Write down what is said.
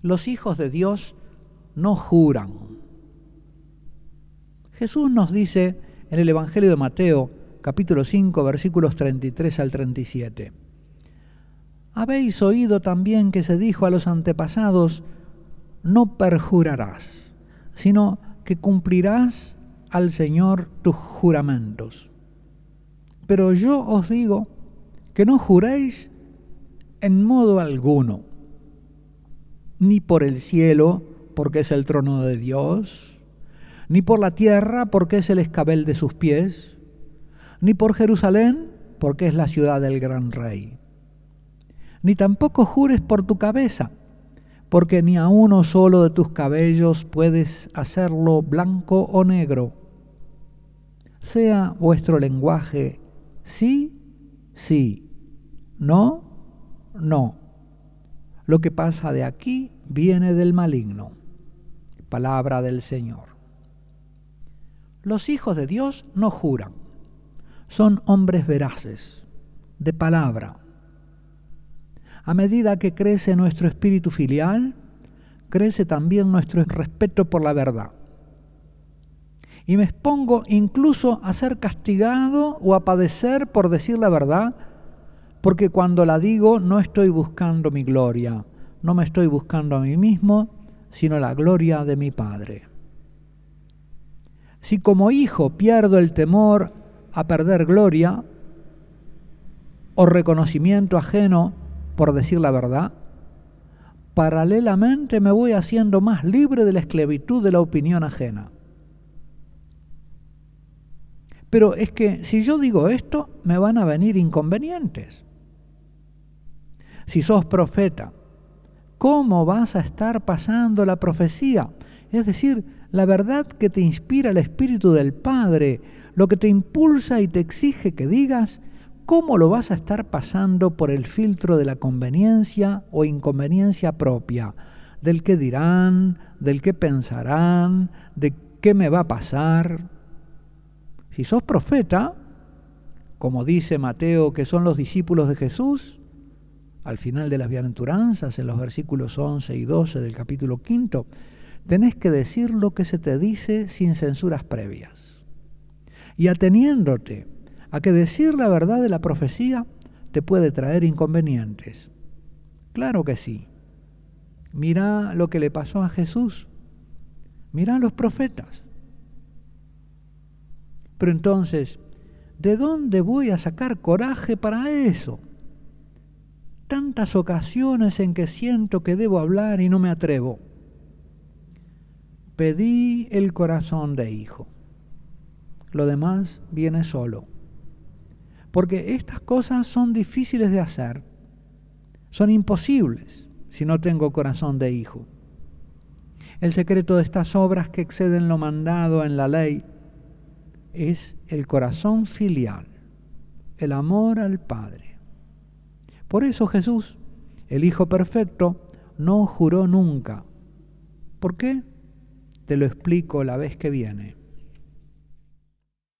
Los hijos de Dios no juran. Jesús nos dice en el Evangelio de Mateo, capítulo 5, versículos 33 al 37. Habéis oído también que se dijo a los antepasados, no perjurarás, sino que cumplirás al Señor tus juramentos. Pero yo os digo que no juréis en modo alguno, ni por el cielo, porque es el trono de Dios, ni por la tierra, porque es el escabel de sus pies, ni por Jerusalén, porque es la ciudad del gran rey. Ni tampoco jures por tu cabeza, porque ni a uno solo de tus cabellos puedes hacerlo blanco o negro. Sea vuestro lenguaje sí, sí, no, no. Lo que pasa de aquí viene del maligno. Palabra del Señor. Los hijos de Dios no juran. Son hombres veraces, de palabra. A medida que crece nuestro espíritu filial, crece también nuestro respeto por la verdad. Y me expongo incluso a ser castigado o a padecer por decir la verdad, porque cuando la digo no estoy buscando mi gloria, no me estoy buscando a mí mismo, sino la gloria de mi Padre. Si como hijo pierdo el temor a perder gloria o reconocimiento ajeno por decir la verdad, paralelamente me voy haciendo más libre de la esclavitud de la opinión ajena. Pero es que si yo digo esto, me van a venir inconvenientes. Si sos profeta, ¿cómo vas a estar pasando la profecía? Es decir, la verdad que te inspira el Espíritu del Padre, lo que te impulsa y te exige que digas, ¿cómo lo vas a estar pasando por el filtro de la conveniencia o inconveniencia propia? Del qué dirán, del qué pensarán, de qué me va a pasar. Si sos profeta, como dice Mateo que son los discípulos de Jesús, al final de las bienaventuranzas, en los versículos 11 y 12 del capítulo 5, tenés que decir lo que se te dice sin censuras previas. Y ateniéndote a que decir la verdad de la profecía te puede traer inconvenientes. Claro que sí. Mirá lo que le pasó a Jesús. Mirá a los profetas. Pero entonces, ¿de dónde voy a sacar coraje para eso? Tantas ocasiones en que siento que debo hablar y no me atrevo. Pedí el corazón de hijo. Lo demás viene solo. Porque estas cosas son difíciles de hacer. Son imposibles si no tengo corazón de hijo. El secreto de estas obras que exceden lo mandado en la ley es el corazón filial, el amor al Padre. Por eso Jesús, el Hijo perfecto, no juró nunca. ¿Por qué? Te lo explico la vez que viene.